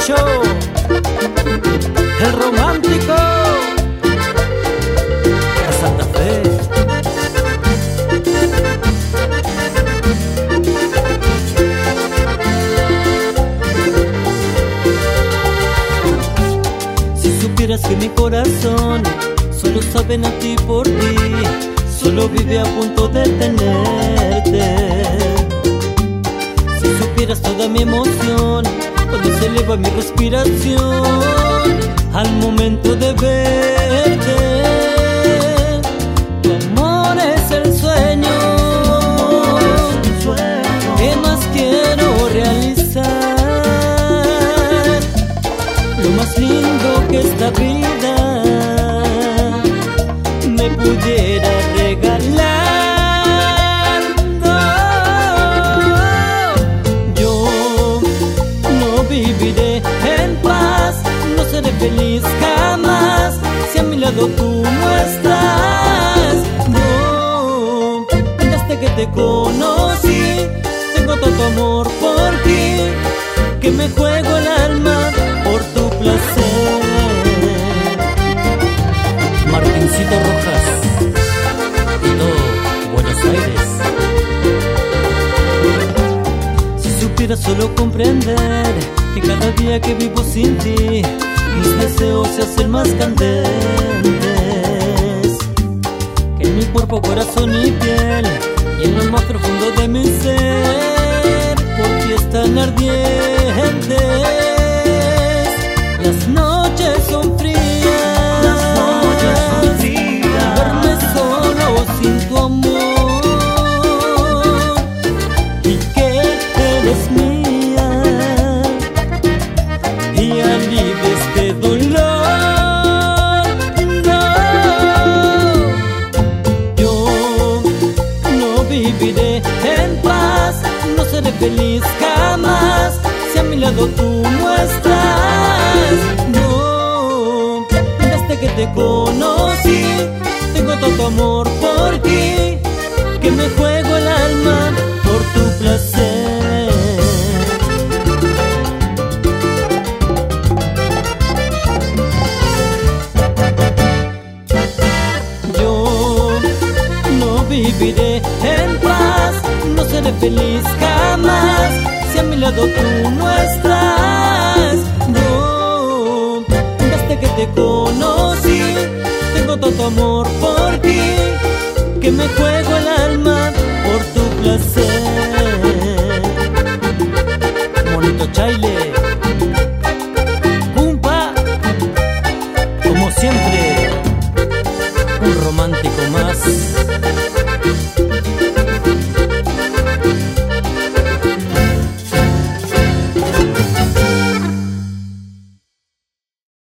Chucho, el romántico de Santa Fe. Si supieras que mi corazón solo sabe a ti por ti, solo vive a punto de tenerte. Si supieras toda mi emoción cuando se eleva mi respiración al momento de verte. Tu amor es el sueño que más quiero realizar. Lo más lindo que esta vida me pudiera regalar. Viviré en paz, no seré feliz jamás si a mi lado tú no estás. No, desde que te conocí tengo tanto amor por ti que me juego el alma por tu placer. Martincito Rojas y todo Buenos Aires. Si supieras solo comprender que cada día que vivo sin ti mis deseos se hacen más candentes, que en mi cuerpo, corazón y piel y en lo más profundo de mi ser por ti están ardientes. Las noches son frías, verme solo sin tu amor y que eres mía y alivia este dolor. No, yo no viviré en paz, no seré feliz jamás si a mi lado tú no estás. No, desde que te conocí tengo tanto amor por ti que me juego el alma por tu placer. Viviré en paz, no seré feliz jamás si a mi lado tú no estás. No, desde que te conocí tengo tanto amor por ti que me juego el alma por tu placer. Monito Chaile, Pumpa, como siempre, un romántico más.